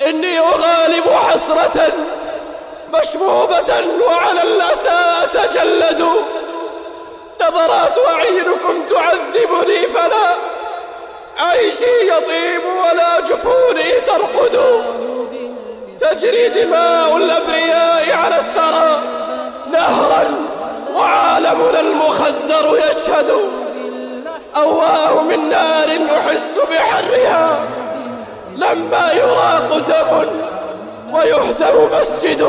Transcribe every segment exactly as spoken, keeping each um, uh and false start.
إني أغالب حسرة مشبوبة وعلى الأسى أتجلد. نظرات أعينكم تعذبني فلا عيشي يطيب ولا جفوني ترقد. تجري دماء الأبرياء على الثرى نهرا وعالمنا المخدر يشهد. أواه من نار أحس بحرها لما يراق دم ويهدم مسجد.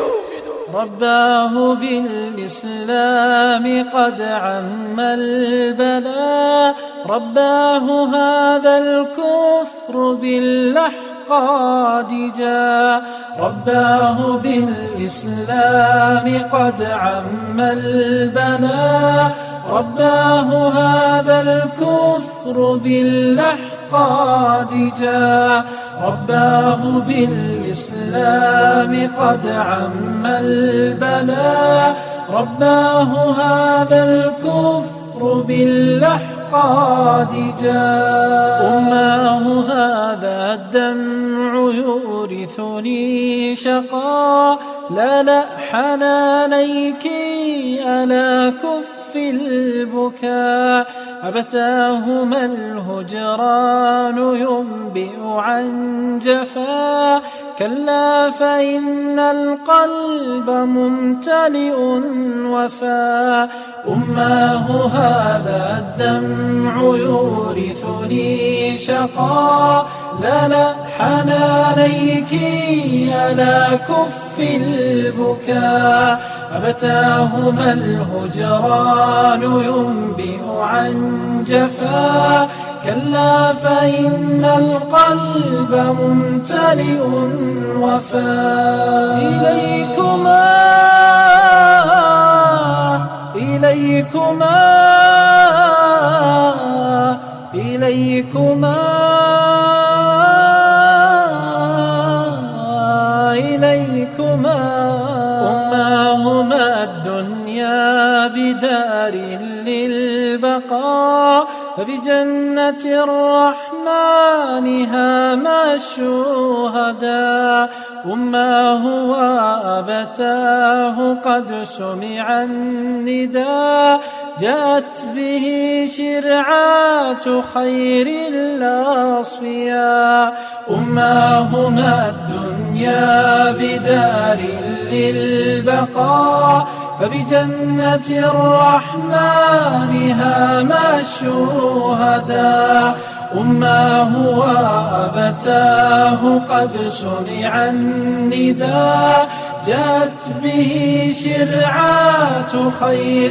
رباه بالإسلام قد عم البلاء، رباه هذا الكفر بالأحقاد جاء. رباه بالإسلام قد عم البلاء، رباه هذا الكفر بالأحقاد جاء. رباه بالإسلام قد عم البلاء، رباه هذا الكفر بالأحقاد جاء. أماه هذا الدمع يورثني شقا، لا لا حنانيك ألا كف البكاء. أبتاهما الهجران ينبئ عن جفا، كلا فإن القلب ممتلئ وفا. أماه هذا الدمع يورثني شقا، لا لا حنانيك ألا كف البكاء. أبتاهما الهجران ينبئ عن جفا، كلا فإن القلب ممتلئ وفا. إليكما إليكما إليكما إليكما. أماهما الدنيا بدار للبقاء، فبجنة الرحمن هاما الشهداء. أماه وأبتاه قد سمع النداء، جاءت به شرعات خير الأصفياء. أماهما الدنيا بدار للبقاء، فبجنة الرحمن هاما الشهداء. أماه وأبتاه قد سمع النداء، جاءت به شرعات خير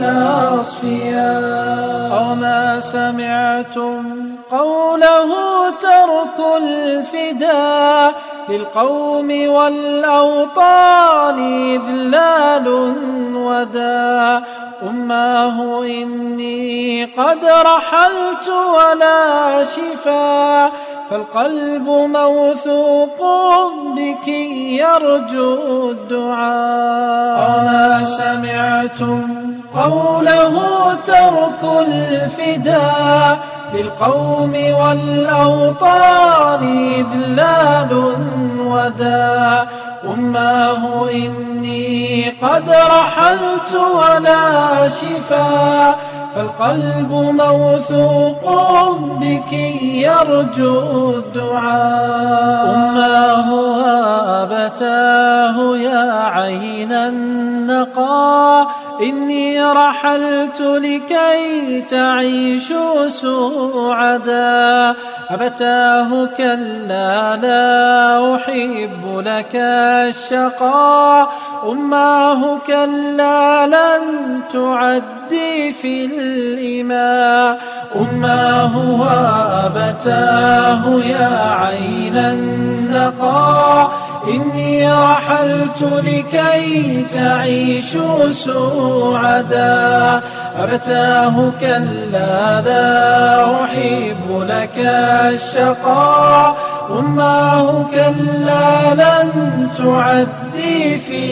الأصفياء. أوما سمعتم قوله ترك الفداء، للقوم والأوطان إذلال وداء. أماه إني قد رحلت ولا شفاء، فالقلب موثوق بك يرجو الدعاء. أما سمعتم قوله ترك الفداء، للقوم والأوطان إذلال وداء. أماه إني قد رحلت ولا شفاء، فالقلب موثوق بك يرجو الدعاء. أماه وأبتاه يا عين النقاء، إني رحلت لكي تعيشوا سعدا. أبتاه كلا لا أحب لك الشقاء، أماه كلا لن تعدي في الإماء. أماه وأبتاه يا عين النقاء، إني رحلت لكي تعيشوا سعدا. أبتاه كلا لا أحب لك الشقاء، أماه كلا لن تعدي في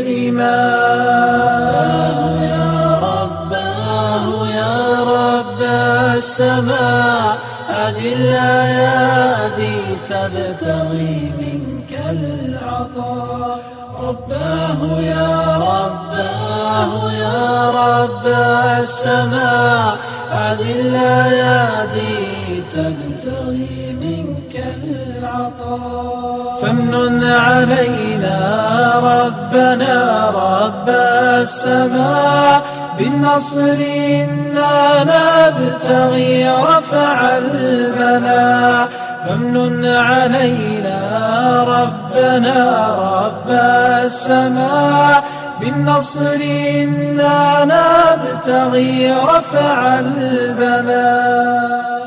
الإماء. يا رباه يا رب السماء، هذه الأيادي تبتغي منك العطاء. رباه يا رباه يا رب السماء هذه الأيادي تبتغي منك العطاء. فامنن علينا ربنا رب السماء بالنصر إنا نبتغي رفع البلاء. فامنن علينا ربنا رب السماء بالنصر إنا نبتغي رفع البلاء.